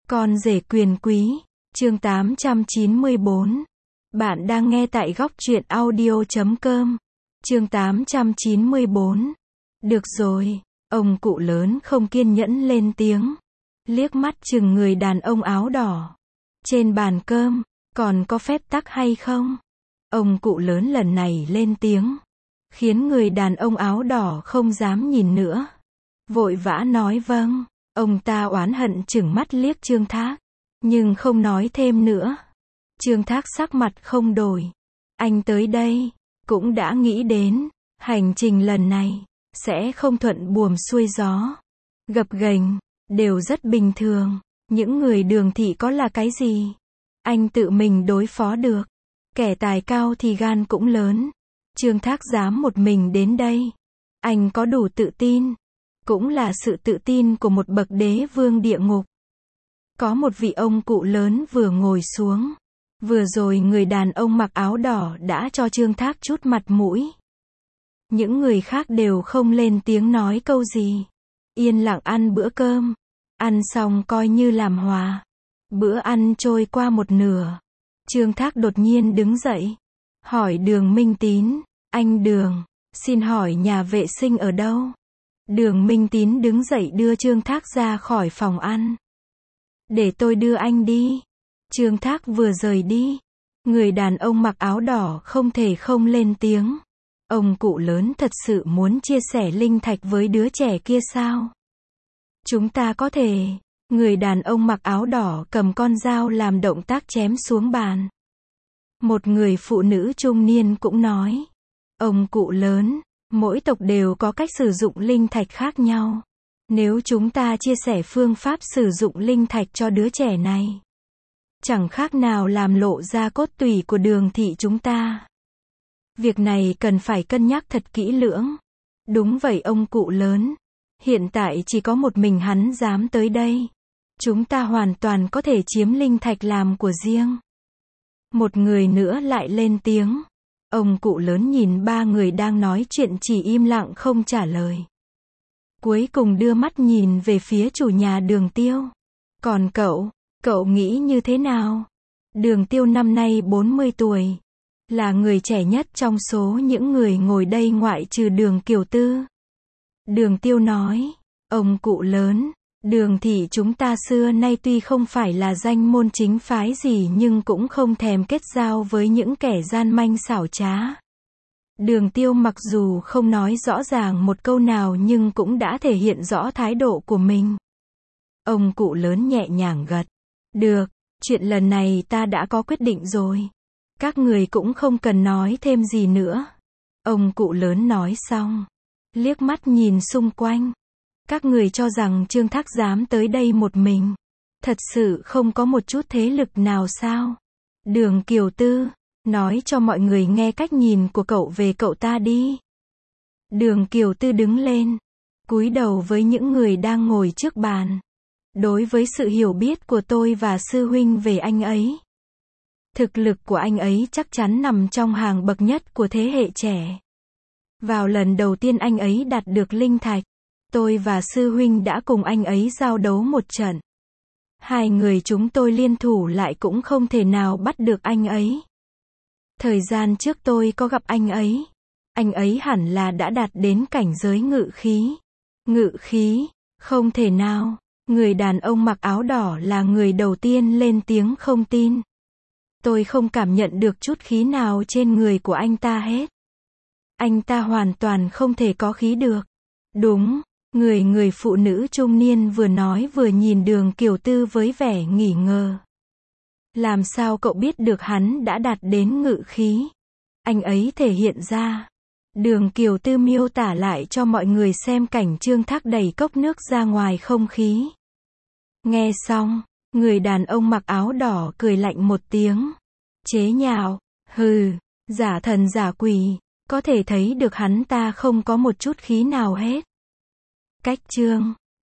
Con rể quyền quý, chương 894. Bạn đang nghe tại góc truyện audio.com. Chương 894. Được rồi, ông cụ lớn không kiên nhẫn lên tiếng. Liếc mắt chừng người đàn ông áo đỏ. Trên bàn cơm, còn có phép tắc hay không? Ông cụ lớn lần này lên tiếng. Khiến người đàn ông áo đỏ không dám nhìn nữa. Vội vã nói vâng. Ông ta oán hận chừng mắt liếc Trương Thác, nhưng không nói thêm nữa. Trương Thác sắc mặt không đổi. Anh tới đây, cũng đã nghĩ đến, hành trình lần này, sẽ không thuận buồm xuôi gió. Gập ghềnh, đều rất bình thường. Những người Đường thị có là cái gì? Anh tự mình đối phó được. Kẻ tài cao thì gan cũng lớn. Trương Thác dám một mình đến đây. Anh có đủ tự tin. Cũng là sự tự tin của một bậc đế vương địa ngục. Có một vị ông cụ lớn vừa ngồi xuống. Vừa rồi người đàn ông mặc áo đỏ đã cho Trương Thác chút mặt mũi. Những người khác đều không lên tiếng nói câu gì. Yên lặng ăn bữa cơm. Ăn xong coi như làm hòa. Bữa ăn trôi qua một nửa. Trương Thác đột nhiên đứng dậy. Hỏi Đường Minh Tín. Anh Đường, xin hỏi nhà vệ sinh ở đâu? Đường Minh Tín đứng dậy đưa Trương Thác ra khỏi phòng ăn. Để tôi đưa anh đi. Trương Thác vừa rời đi. Người đàn ông mặc áo đỏ không thể không lên tiếng. Ông cụ lớn thật sự muốn chia sẻ linh thạch với đứa trẻ kia sao? Chúng ta có thể. Người đàn ông mặc áo đỏ cầm con dao làm động tác chém xuống bàn. Một người phụ nữ trung niên cũng nói. Ông cụ lớn, mỗi tộc đều có cách sử dụng linh thạch khác nhau. Nếu chúng ta chia sẻ phương pháp sử dụng linh thạch cho đứa trẻ này, chẳng khác nào làm lộ ra cốt tủy của Đường thị chúng ta. Việc này cần phải cân nhắc thật kỹ lưỡng. Đúng vậy ông cụ lớn. Hiện tại chỉ có một mình hắn dám tới đây. Chúng ta hoàn toàn có thể chiếm linh thạch làm của riêng. Một người nữa lại lên tiếng. Ông cụ lớn nhìn ba người đang nói chuyện chỉ im lặng không trả lời. Cuối cùng đưa mắt nhìn về phía chủ nhà Đường Tiêu. Còn cậu nghĩ như thế nào? Đường Tiêu năm nay 40 tuổi. Là người trẻ nhất trong số những người ngồi đây ngoại trừ Đường Kiều Tư. Đường Tiêu nói, ông cụ lớn, Đường thị chúng ta xưa nay tuy không phải là danh môn chính phái gì nhưng cũng không thèm kết giao với những kẻ gian manh xảo trá. Đường Tiêu mặc dù không nói rõ ràng một câu nào nhưng cũng đã thể hiện rõ thái độ của mình. Ông cụ lớn nhẹ nhàng gật. Được, chuyện lần này ta đã có quyết định rồi. Các người cũng không cần nói thêm gì nữa. Ông cụ lớn nói xong. Liếc mắt nhìn xung quanh. Các người cho rằng Trương Thác dám tới đây một mình. Thật sự không có một chút thế lực nào sao? Đường Kiều Tư, nói cho mọi người nghe cách nhìn của cậu về cậu ta đi. Đường Kiều Tư đứng lên. Cúi đầu với những người đang ngồi trước bàn. Đối với sự hiểu biết của tôi và sư huynh về anh ấy. Thực lực của anh ấy chắc chắn nằm trong hàng bậc nhất của thế hệ trẻ. Vào lần đầu tiên anh ấy đạt được linh thạch. Tôi và sư huynh đã cùng anh ấy giao đấu một trận. Hai người chúng tôi liên thủ lại cũng không thể nào bắt được anh ấy. Thời gian trước tôi có gặp anh ấy hẳn là đã đạt đến cảnh giới ngự khí. Ngự khí? Không thể nào. Người đàn ông mặc áo đỏ là người đầu tiên lên tiếng không tin. Tôi không cảm nhận được chút khí nào trên người của anh ta hết. Anh ta hoàn toàn không thể có khí được. Đúng. Người phụ nữ trung niên vừa nói vừa nhìn Đường Kiều Tư với vẻ nghi ngờ. Làm sao cậu biết được hắn đã đạt đến ngự khí? Anh ấy thể hiện ra. Đường Kiều Tư miêu tả lại cho mọi người xem cảnh Trương Thác đẩy cốc nước ra ngoài không khí. Nghe xong, người đàn ông mặc áo đỏ cười lạnh một tiếng. Chế nhạo, hừ, giả thần giả quỷ, có thể thấy được hắn ta không có một chút khí nào hết. Cách chương